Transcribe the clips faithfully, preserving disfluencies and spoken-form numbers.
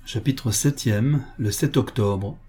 Chapitre septième, le sept octobre.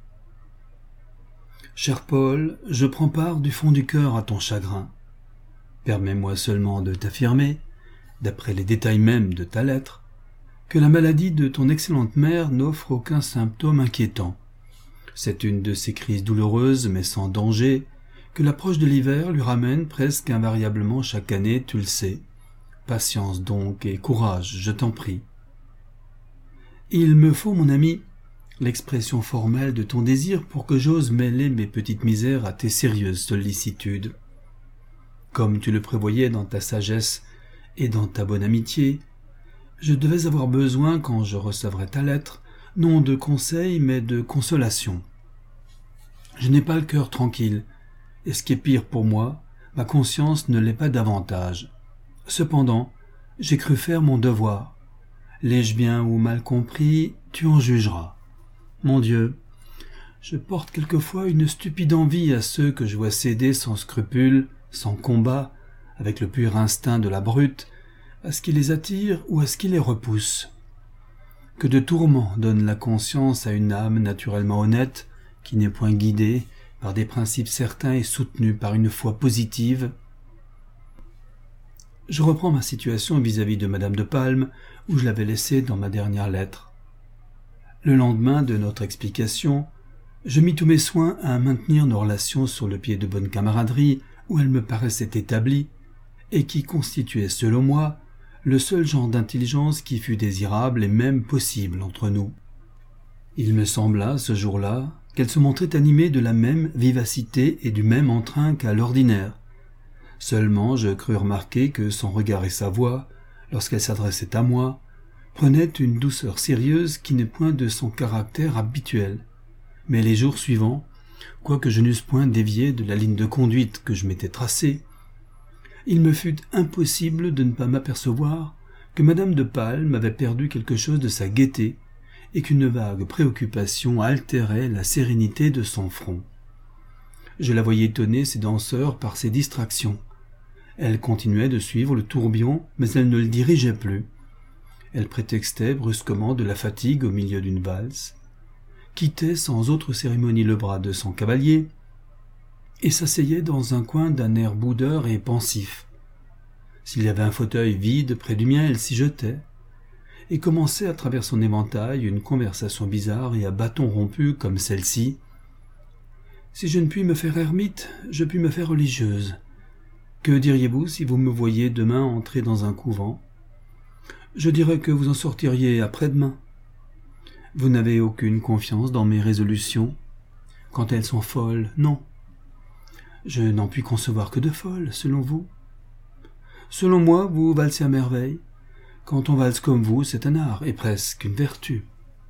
Cher Paul, je prends part du fond du cœur à ton chagrin. Permets-moi seulement de t'affirmer, d'après les détails mêmes de ta lettre, que la maladie de ton excellente mère n'offre aucun symptôme inquiétant. C'est une de ces crises douloureuses mais sans danger, que l'approche de l'hiver lui ramène presque invariablement chaque année, tu le sais. Patience donc et courage, je t'en prie. Il me faut, mon ami, l'expression formelle de ton désir pour que j'ose mêler mes petites misères à tes sérieuses sollicitudes. Comme tu le prévoyais dans ta sagesse et dans ta bonne amitié, je devais avoir besoin, quand je recevrais ta lettre, non de conseils mais de consolation. Je n'ai pas le cœur tranquille, et ce qui est pire pour moi, ma conscience ne l'est pas davantage. Cependant, j'ai cru faire mon devoir. L'ai-je bien ou mal compris, tu en jugeras. Mon Dieu, je porte quelquefois une stupide envie à ceux que je vois céder sans scrupule, sans combat, avec le pur instinct de la brute, à ce qui les attire ou à ce qui les repousse. Que de tourments donne la conscience à une âme naturellement honnête, qui n'est point guidée par des principes certains et soutenue par une foi positive. Je reprends ma situation vis-à-vis de Madame de Palme, où je l'avais laissée dans ma dernière lettre. Le lendemain de notre explication, je mis tous mes soins à maintenir nos relations sur le pied de bonne camaraderie où elles me paraissaient établies, et qui constituait, selon moi, le seul genre d'intelligence qui fût désirable et même possible entre nous. Il me sembla, ce jour-là, qu'elle se montrait animée de la même vivacité et du même entrain qu'à l'ordinaire. Seulement je crus remarquer que son regard et sa voix, lorsqu'elle s'adressait à moi, prenaient une douceur sérieuse qui n'est point de son caractère habituel. Mais les jours suivants, quoique je n'eusse point dévié de la ligne de conduite que je m'étais tracée, il me fut impossible de ne pas m'apercevoir que Madame de Palme avait perdu quelque chose de sa gaieté et qu'une vague préoccupation altérait la sérénité de son front. Je la voyais étonner ses danseurs par ses distractions. Elle continuait de suivre le tourbillon, mais elle ne le dirigeait plus. Elle prétextait brusquement de la fatigue au milieu d'une valse, quittait sans autre cérémonie le bras de son cavalier, et s'asseyait dans un coin d'un air boudeur et pensif. S'il y avait un fauteuil vide près du mien, elle s'y jetait, et commençait à travers son éventail une conversation bizarre et à bâton rompu comme celle-ci. « Si je ne puis me faire ermite, je puis me faire religieuse. Que diriez-vous si vous me voyiez demain entrer dans un couvent ? Je dirais que vous en sortiriez après-demain. Vous n'avez aucune confiance dans mes résolutions. Quand elles sont folles, non. Je n'en puis concevoir que de folles, selon vous. Selon moi, vous valsez à merveille. Quand on valse comme vous, c'est un art, et presque une vertu.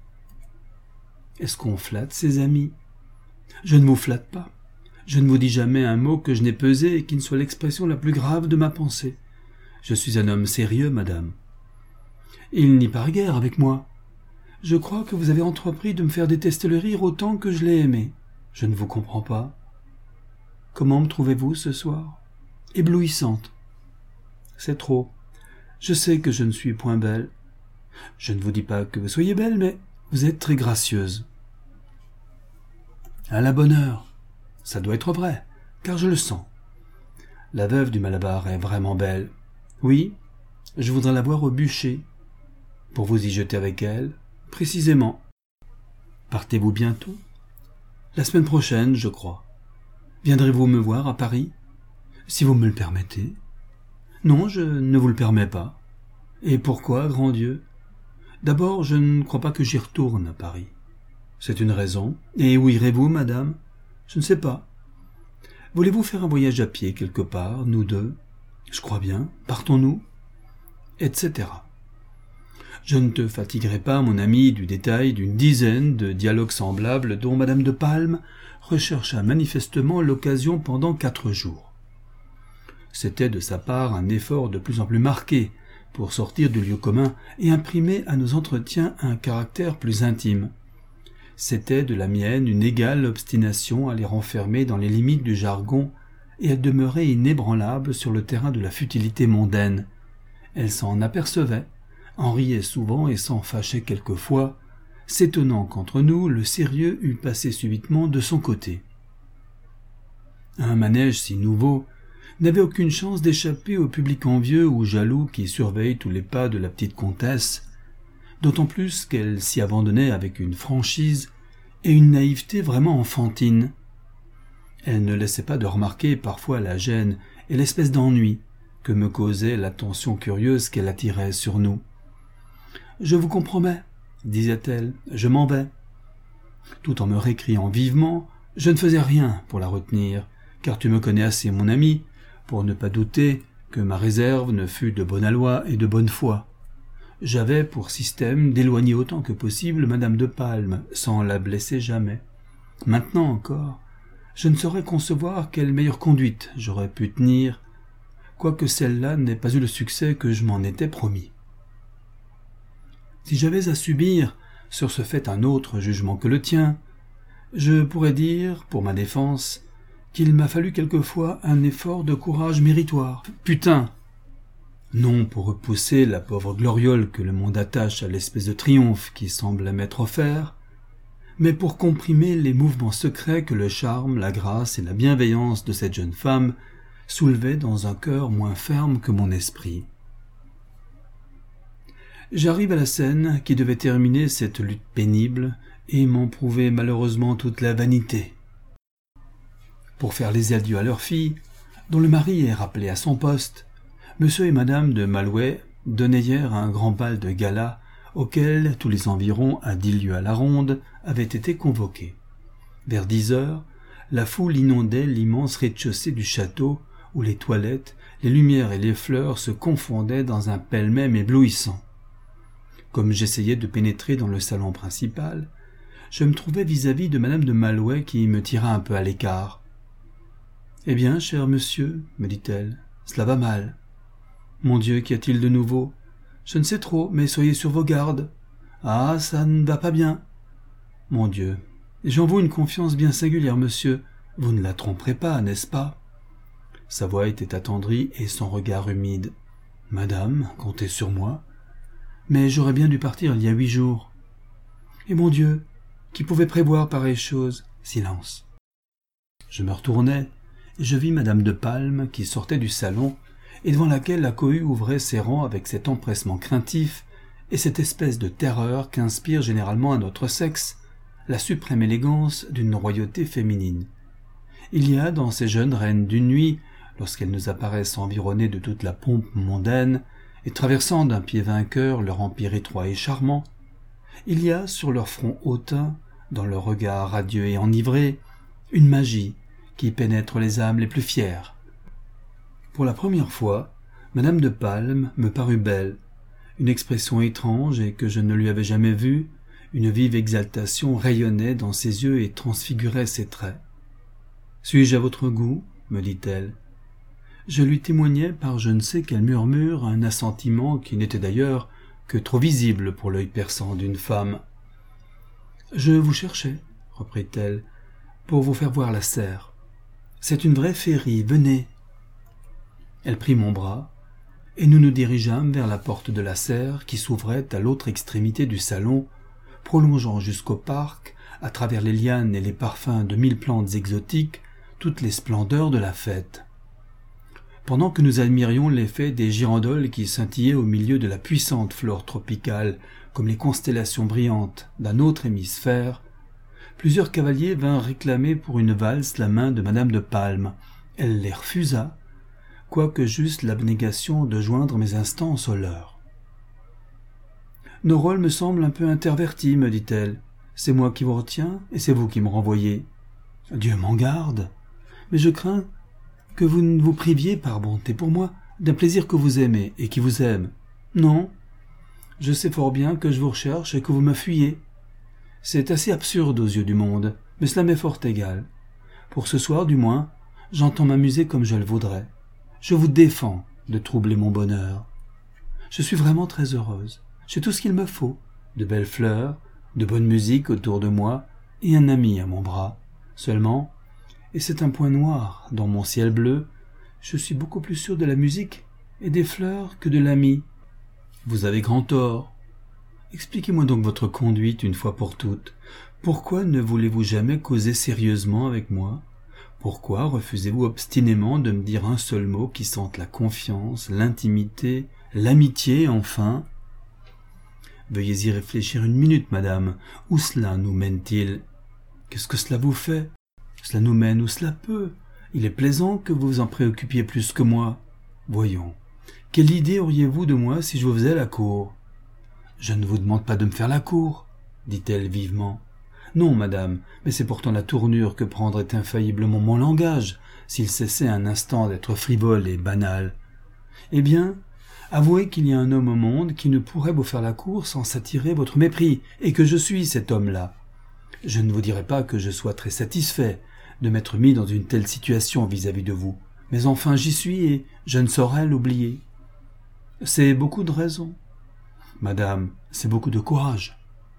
Est-ce qu'on flatte ses amis ? Je ne vous flatte pas. Je ne vous dis jamais un mot que je n'ai pesé et qui ne soit l'expression la plus grave de ma pensée. Je suis un homme sérieux, madame. Il n'y paraît guère avec moi. Je crois que vous avez entrepris de me faire détester le rire autant que je l'ai aimé. Je ne vous comprends pas. Comment me trouvez-vous ce soir ? Éblouissante. C'est trop. Je sais que je ne suis point belle. Je ne vous dis pas que vous soyez belle, mais vous êtes très gracieuse. À la bonne heure. Ça doit être vrai, car je le sens. La veuve du Malabar est vraiment belle. Oui, je voudrais la voir au bûcher, pour vous y jeter avec elle, précisément. Partez-vous bientôt ? La semaine prochaine, je crois. Viendrez-vous me voir à Paris ? Si vous me le permettez. Non, je ne vous le permets pas. Et pourquoi, grand Dieu ? D'abord, je ne crois pas que j'y retourne à Paris. C'est une raison. Et où irez-vous, madame ? Je ne sais pas. Voulez-vous faire un voyage à pied quelque part, nous deux ? Je crois bien. Partons-nous ? Etc. Je ne te fatiguerai pas, mon ami, du détail d'une dizaine de dialogues semblables dont Madame de Palme rechercha manifestement l'occasion pendant quatre jours. C'était de sa part un effort de plus en plus marqué pour sortir du lieu commun et imprimer à nos entretiens un caractère plus intime. C'était de la mienne une égale obstination à les renfermer dans les limites du jargon et à demeurer inébranlable sur le terrain de la futilité mondaine. Elle s'en apercevait, en riait souvent et s'en fâchait quelquefois, s'étonnant qu'entre nous le sérieux eût passé subitement de son côté. Un manège si nouveau n'avait aucune chance d'échapper au public envieux ou jaloux qui surveille tous les pas de la petite comtesse, d'autant plus qu'elle s'y abandonnait avec une franchise et une naïveté vraiment enfantine. Elle ne laissait pas de remarquer parfois la gêne et l'espèce d'ennui que me causait l'attention curieuse qu'elle attirait sur nous. « Je vous compromets, » disait-elle, « je m'en vais. » Tout en me récriant vivement, je ne faisais rien pour la retenir, car tu me connais assez, mon ami, pour ne pas douter que ma réserve ne fût de bonne aloi et de bonne foi. J'avais pour système d'éloigner autant que possible Madame de Palme, sans la blesser jamais. Maintenant encore, je ne saurais concevoir quelle meilleure conduite j'aurais pu tenir, quoique celle-là n'ait pas eu le succès que je m'en étais promis. Si j'avais à subir sur ce fait un autre jugement que le tien, je pourrais dire, pour ma défense, qu'il m'a fallu quelquefois un effort de courage méritoire. Putain! Non pour repousser la pauvre gloriole que le monde attache à l'espèce de triomphe qui semble m'être offert, mais pour comprimer les mouvements secrets que le charme, la grâce et la bienveillance de cette jeune femme soulevaient dans un cœur moins ferme que mon esprit. J'arrive à la scène qui devait terminer cette lutte pénible et m'en prouver malheureusement toute la vanité. Pour faire les adieux à leur fille, dont le mari est rappelé à son poste, Monsieur et Madame de Malouet donnaient hier un grand bal de gala auquel tous les environs à dix lieues à la ronde avaient été convoqués. Vers dix heures, la foule inondait l'immense rez-de-chaussée du château où les toilettes, les lumières et les fleurs se confondaient dans un pêle-mêle éblouissant. Comme j'essayais de pénétrer dans le salon principal, je me trouvais vis-à-vis de Madame de Malouet qui me tira un peu à l'écart. « Eh bien, cher monsieur, me dit-elle, cela va mal. Mon Dieu, qu'y a-t-il de nouveau? Je ne sais trop, mais soyez sur vos gardes. Ah, ça ne va pas bien. Mon Dieu, j'en vaux une confiance bien singulière, monsieur. Vous ne la tromperez pas, n'est-ce pas? Sa voix était attendrie et son regard humide. Madame, comptez sur moi. Mais j'aurais bien dû partir il y a huit jours. Et mon Dieu, qui pouvait prévoir pareille chose? Silence. Je me retournai et je vis Madame de Palme qui sortait du salon et devant laquelle la cohue ouvrait ses rangs avec cet empressement craintif et cette espèce de terreur qu'inspire généralement à notre sexe la suprême élégance d'une royauté féminine. Il y a dans ces jeunes reines d'une nuit, lorsqu'elles nous apparaissent environnées de toute la pompe mondaine et traversant d'un pied vainqueur leur empire étroit et charmant, il y a sur leur front hautain, dans leur regard radieux et enivré, une magie qui pénètre les âmes les plus fières. Pour la première fois, Madame de Palme me parut belle, une expression étrange et que je ne lui avais jamais vue, une vive exaltation rayonnait dans ses yeux et transfigurait ses traits. « Suis-je à votre goût ?» me dit-elle. Je lui témoignai par je ne sais quel murmure un assentiment qui n'était d'ailleurs que trop visible pour l'œil perçant d'une femme. « Je vous cherchais, » reprit-elle, « pour vous faire voir la serre. C'est une vraie féerie, venez. » Elle prit mon bras, et nous nous dirigeâmes vers la porte de la serre qui s'ouvrait à l'autre extrémité du salon, prolongeant jusqu'au parc, à travers les lianes et les parfums de mille plantes exotiques, toutes les splendeurs de la fête. Pendant que nous admirions l'effet des girandoles qui scintillaient au milieu de la puissante flore tropicale, comme les constellations brillantes d'un autre hémisphère, plusieurs cavaliers vinrent réclamer pour une valse la main de Madame de Palme. Elle les refusa, quoique j'eusse l'abnégation de joindre mes instances aux leurs. « Nos rôles me semblent un peu intervertis, me dit-elle. C'est moi qui vous retiens, et c'est vous qui me renvoyez. Dieu m'en garde, mais je crains que vous ne vous priviez, par bonté pour moi, d'un plaisir que vous aimez et qui vous aime. Non, je sais fort bien que je vous recherche et que vous me fuyez. C'est assez absurde aux yeux du monde, mais cela m'est fort égal. Pour ce soir, du moins, j'entends m'amuser comme je le voudrais. Je vous défends de troubler mon bonheur. Je suis vraiment très heureuse. J'ai tout ce qu'il me faut, de belles fleurs, de bonne musique autour de moi et un ami à mon bras. Seulement, et c'est un point noir dans mon ciel bleu, je suis beaucoup plus sûr de la musique et des fleurs que de l'ami. Vous avez grand tort. Expliquez-moi donc votre conduite une fois pour toutes. Pourquoi ne voulez-vous jamais causer sérieusement avec moi? Pourquoi refusez-vous obstinément de me dire un seul mot qui sente la confiance, l'intimité, l'amitié, enfin? Veuillez y réfléchir une minute, madame. Où cela nous mène-t-il? Qu'est-ce que cela vous fait? Cela nous mène où cela peut. Il est plaisant que vous vous en préoccupiez plus que moi. Voyons, quelle idée auriez-vous de moi si je vous faisais la cour? Je ne vous demande pas de me faire la cour, dit-elle vivement. Non, madame, mais c'est pourtant la tournure que prendrait infailliblement mon langage, s'il cessait un instant d'être frivole et banal. Eh bien, avouez qu'il y a un homme au monde qui ne pourrait vous faire la cour sans s'attirer votre mépris, et que je suis cet homme-là. Je ne vous dirai pas que je sois très satisfait de m'être mis dans une telle situation vis-à-vis de vous, mais enfin j'y suis et je ne saurais l'oublier. C'est beaucoup de raison. Madame, c'est beaucoup de courage.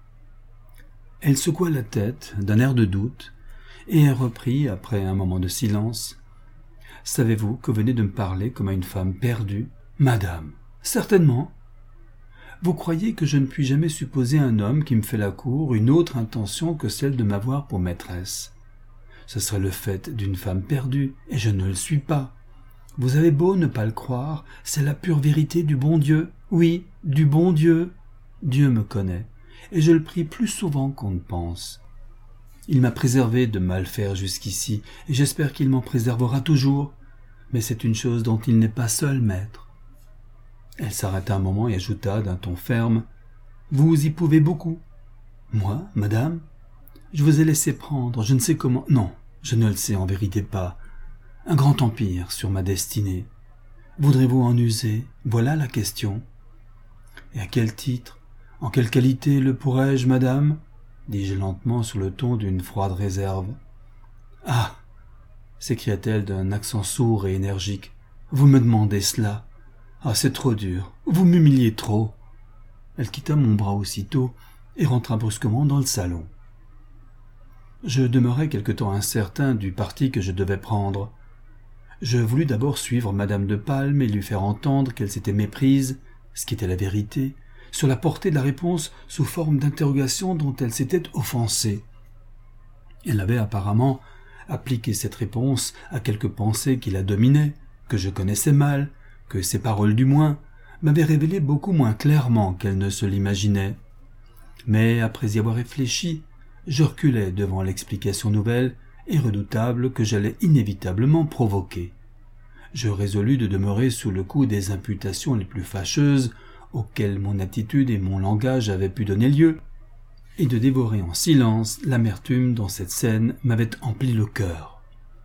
Elle secoua la tête d'un air de doute et reprit après un moment de silence. Savez-vous que vous venez de me parler comme à une femme perdue? Madame, certainement. Vous croyez que je ne puis jamais supposer un homme qui me fait la cour une autre intention que celle de m'avoir pour maîtresse? Ce serait le fait d'une femme perdue, et je ne le suis pas. Vous avez beau ne pas le croire, c'est la pure vérité du bon Dieu. Oui, du bon Dieu. Dieu me connaît, et je le prie plus souvent qu'on ne pense. Il m'a préservé de mal faire jusqu'ici, et j'espère qu'il m'en préservera toujours, mais c'est une chose dont il n'est pas seul maître. Elle s'arrêta un moment et ajouta d'un ton ferme, « Vous y pouvez beaucoup. »« Moi, madame ? Je vous ai laissé prendre, je ne sais comment... Non, je ne le sais en vérité pas. Un grand empire sur ma destinée. Voudrez-vous en user? Voilà la question. »« Et à quel titre? En quelle qualité le pourrais-je, madame ?» dis-je lentement sur le ton d'une froide réserve. « Ah !» s'écria-t-elle d'un accent sourd et énergique. « Vous me demandez cela? Ah, c'est trop dur. Vous m'humiliez trop. » Elle quitta mon bras aussitôt et rentra brusquement dans le salon. Je demeurai quelque temps incertain du parti que je devais prendre. Je voulus d'abord suivre madame de Palme et lui faire entendre qu'elle s'était méprise, ce qui était la vérité, sur la portée de la réponse sous forme d'interrogation dont elle s'était offensée. Elle avait apparemment appliqué cette réponse à quelque pensée qui la dominait, que je connaissais mal, que ses paroles du moins m'avaient révélé beaucoup moins clairement qu'elle ne se l'imaginait. Mais après y avoir réfléchi, je reculai devant l'explication nouvelle et redoutable que j'allais inévitablement provoquer. Je résolus de demeurer sous le coup des imputations les plus fâcheuses auxquelles mon attitude et mon langage avaient pu donner lieu, et de dévorer en silence l'amertume dont cette scène m'avait empli le cœur.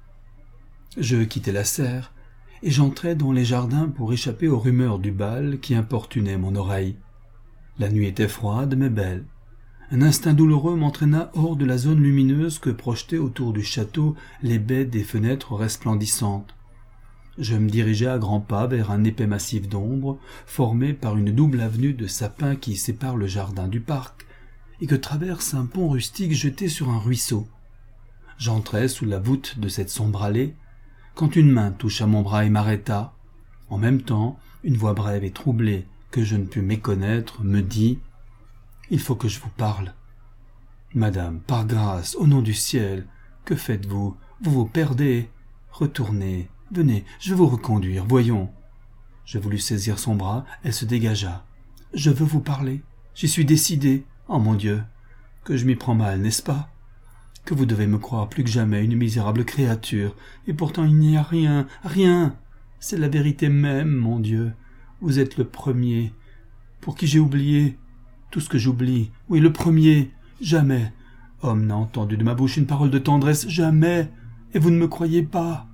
Je quittai la serre, et j'entrai dans les jardins pour échapper aux rumeurs du bal qui importunaient mon oreille. La nuit était froide mais belle. Un instinct douloureux m'entraîna hors de la zone lumineuse que projetaient autour du château les baies des fenêtres resplendissantes. Je me dirigeai à grands pas vers un épais massif d'ombre, formé par une double avenue de sapins qui sépare le jardin du parc, et que traverse un pont rustique jeté sur un ruisseau. J'entrai sous la voûte de cette sombre allée, quand une main toucha mon bras et m'arrêta. En même temps, une voix brève et troublée, que je ne pus méconnaître, me dit « Il faut que je vous parle. »« Madame, par grâce, au nom du ciel, que faites-vous? Vous vous perdez. Retournez, venez, je vais vous reconduire, voyons. » Je voulus saisir son bras, elle se dégagea. « Je veux vous parler. J'y suis décidé. Oh mon Dieu, que je m'y prends mal, n'est-ce pas? Que vous devez me croire plus que jamais une misérable créature, et pourtant il n'y a rien, rien. C'est la vérité même, mon Dieu. Vous êtes le premier, pour qui j'ai oublié tout ce que j'oublie. Oui, le premier. Jamais. Homme n'a entendu de ma bouche une parole de tendresse, jamais. Et vous ne me croyez pas.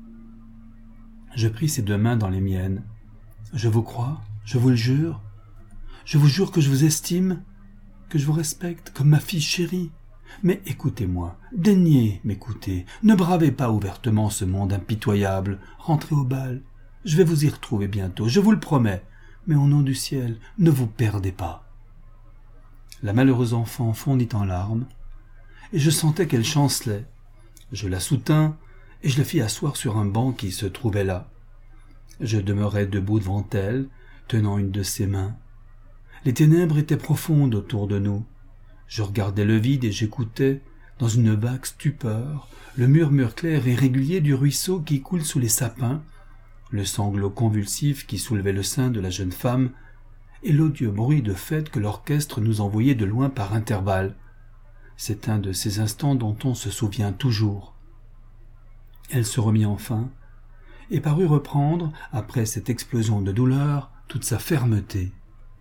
Je pris ses deux mains dans les miennes. Je vous crois, je vous le jure. Je vous jure que je vous estime, que je vous respecte comme ma fille chérie. Mais écoutez-moi, daignez m'écouter, ne bravez pas ouvertement ce monde impitoyable, rentrez au bal. Je vais vous y retrouver bientôt, je vous le promets, mais au nom du ciel, ne vous perdez pas. La malheureuse enfant fondit en larmes, et je sentais qu'elle chancelait. Je la soutins, et je la fis asseoir sur un banc qui se trouvait là. Je demeurai debout devant elle, tenant une de ses mains. Les ténèbres étaient profondes autour de nous. Je regardais le vide et j'écoutais, dans une vague stupeur, le murmure clair et régulier du ruisseau qui coule sous les sapins, le sanglot convulsif qui soulevait le sein de la jeune femme, et l'odieux bruit de fête que l'orchestre nous envoyait de loin par intervalles. C'est un de ces instants dont on se souvient toujours. Elle se remit enfin, et parut reprendre, après cette explosion de douleur, toute sa fermeté.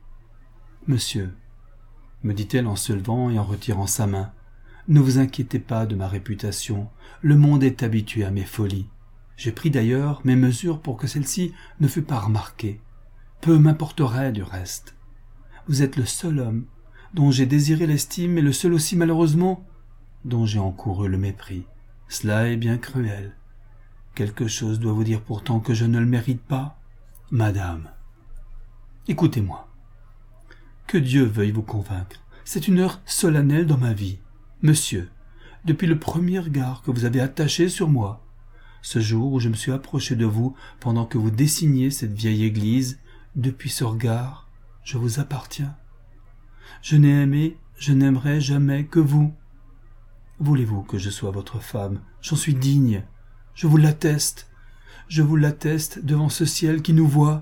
« Monsieur, » me dit-elle en se levant et en retirant sa main, « ne vous inquiétez pas de ma réputation, le monde est habitué à mes folies. J'ai pris d'ailleurs mes mesures pour que celle-ci ne fût pas remarquée. Peu m'importerait du reste. Vous êtes le seul homme dont j'ai désiré l'estime et le seul aussi malheureusement dont j'ai encouru le mépris. Cela est bien cruel. Quelque chose doit vous dire pourtant que je ne le mérite pas. Madame, écoutez-moi. Que Dieu veuille vous convaincre. C'est une heure solennelle dans ma vie. Monsieur, depuis le premier regard que vous avez attaché sur moi, ce jour où je me suis approché de vous pendant que vous dessiniez cette vieille église, depuis ce regard, je vous appartiens. Je n'ai aimé, je n'aimerai jamais que vous. Voulez-vous que je sois votre femme? J'en suis digne. Je vous l'atteste. Je vous l'atteste devant ce ciel qui nous voit.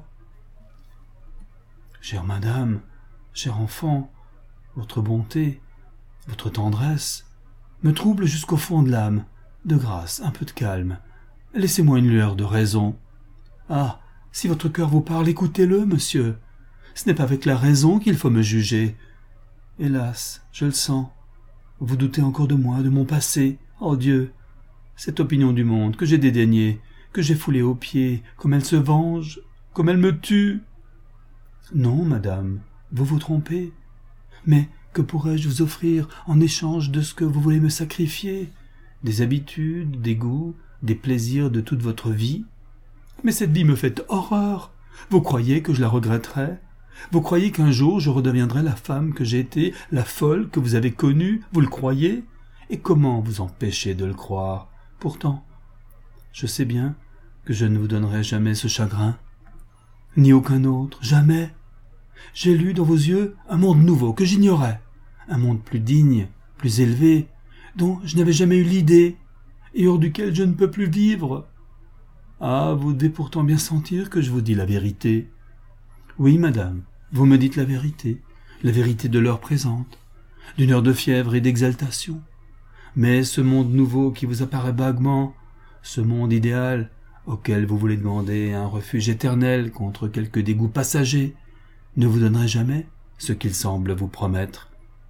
Chère madame, cher enfant, votre bonté, votre tendresse me troublent jusqu'au fond de l'âme. De grâce, un peu de calme. Laissez-moi une lueur de raison. Ah, si votre cœur vous parle, écoutez-le, monsieur. Ce n'est pas avec la raison qu'il faut me juger. Hélas, je le sens. Vous doutez encore de moi, de mon passé. Oh Dieu, cette opinion du monde que j'ai dédaignée, que j'ai foulée aux pieds, comme elle se venge, comme elle me tue. Non, madame, vous vous trompez. Mais que pourrais-je vous offrir en échange de ce que vous voulez me sacrifier? Des habitudes, des goûts, des plaisirs de toute votre vie? Mais cette vie me fait horreur. Vous croyez que je la regretterai? Vous croyez qu'un jour je redeviendrai la femme que j'ai été, la folle que vous avez connue? Vous le croyez? Et comment vous empêcher de le croire? Pourtant, je sais bien que je ne vous donnerai jamais ce chagrin, ni aucun autre, jamais. J'ai lu dans vos yeux un monde nouveau que j'ignorais, un monde plus digne, plus élevé, dont je n'avais jamais eu l'idée, et hors duquel je ne peux plus vivre. Ah, vous devez pourtant bien sentir que je vous dis la vérité. Oui, madame, vous me dites la vérité, la vérité de l'heure présente, d'une heure de fièvre et d'exaltation. Mais ce monde nouveau qui vous apparaît vaguement, ce monde idéal auquel vous voulez demander un refuge éternel contre quelques dégoûts passagers, ne vous donnerait jamais ce qu'il semble vous promettre.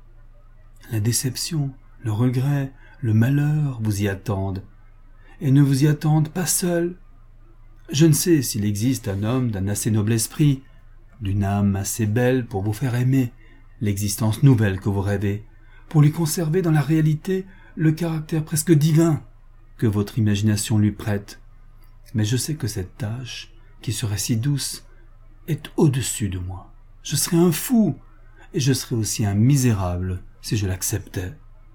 La déception, le regret, le malheur vous y attendent, et ne vous y attendent pas seul. Je ne sais s'il existe un homme d'un assez noble esprit, d'une âme assez belle pour vous faire aimer l'existence nouvelle que vous rêvez, pour lui conserver dans la réalité le caractère presque divin que votre imagination lui prête. Mais je sais que cette tâche, qui serait si douce, est au-dessus de moi. Je serais un fou, et je serais aussi un misérable si je l'acceptais.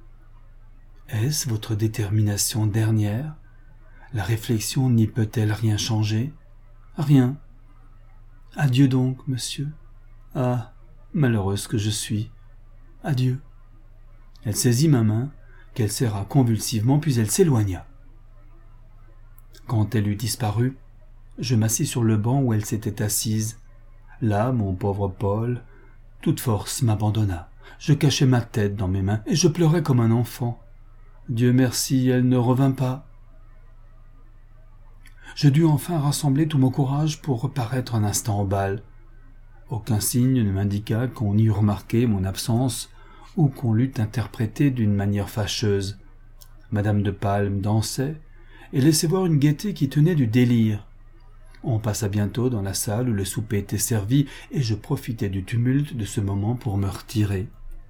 Est-ce votre détermination dernière? La réflexion n'y peut-elle rien changer? Rien. Adieu donc, monsieur. Ah, malheureuse que je suis. Adieu. Elle saisit ma main, qu'elle serra convulsivement, puis elle s'éloigna. Quand elle eut disparu, je m'assis sur le banc où elle s'était assise. Là, mon pauvre Paul, toute force m'abandonna. Je cachai ma tête dans mes mains et je pleurais comme un enfant. Dieu merci, elle ne revint pas. Je dus enfin rassembler tout mon courage pour reparaître un instant au bal. Aucun signe ne m'indiqua qu'on y eût remarqué mon absence ou qu'on l'eût interprétée d'une manière fâcheuse. Madame de Palme dansait et laissait voir une gaieté qui tenait du délire. On passa bientôt dans la salle où le souper était servi et je profitai du tumulte de ce moment pour me retirer.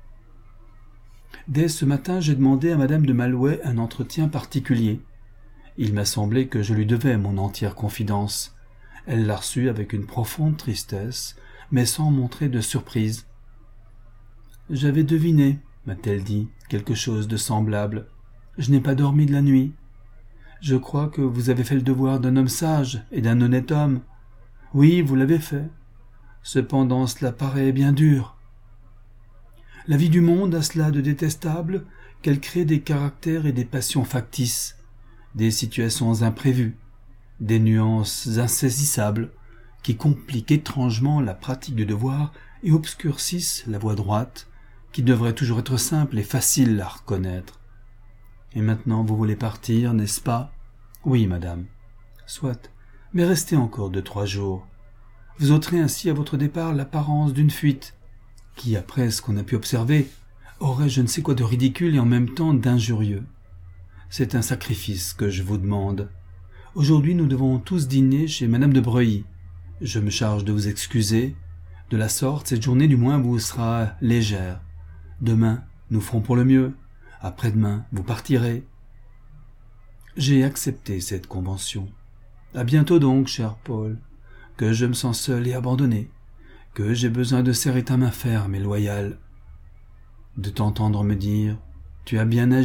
Dès ce matin, j'ai demandé à madame de Malouet un entretien particulier. Il m'a semblé que je lui devais mon entière confidence. Elle l'a reçue avec une profonde tristesse, mais sans montrer de surprise. « J'avais deviné, m'a-t-elle dit, quelque chose de semblable. Je n'ai pas dormi de la nuit. Je crois que vous avez fait le devoir d'un homme sage et d'un honnête homme. Oui, vous l'avez fait. cependant cela paraît bien dur. La vie du monde a cela de détestable qu'elle crée des caractères et des passions factices, des situations imprévues, des nuances insaisissables, qui compliquent étrangement la pratique du devoir et obscurcissent la voie droite, qui devrait toujours être simple et facile à reconnaître. Et maintenant vous voulez partir, n'est-ce pas? Oui, madame. Soit, mais restez encore deux, trois jours. Vous ôterez ainsi à votre départ l'apparence d'une fuite, qui, après ce qu'on a pu observer, aurait je ne sais quoi de ridicule et en même temps d'injurieux. C'est un sacrifice que je vous demande. Aujourd'hui nous devons tous dîner chez madame de Breuilly. Je me charge de vous excuser. De la sorte, cette journée du moins vous sera légère. Demain, nous ferons pour le mieux. Après-demain, vous partirez. J'ai accepté cette convention. À bientôt donc, cher Paul, que je me sens seul et abandonné, que j'ai besoin de serrer ta main ferme et loyale, de t'entendre me dire « Tu as bien agi »,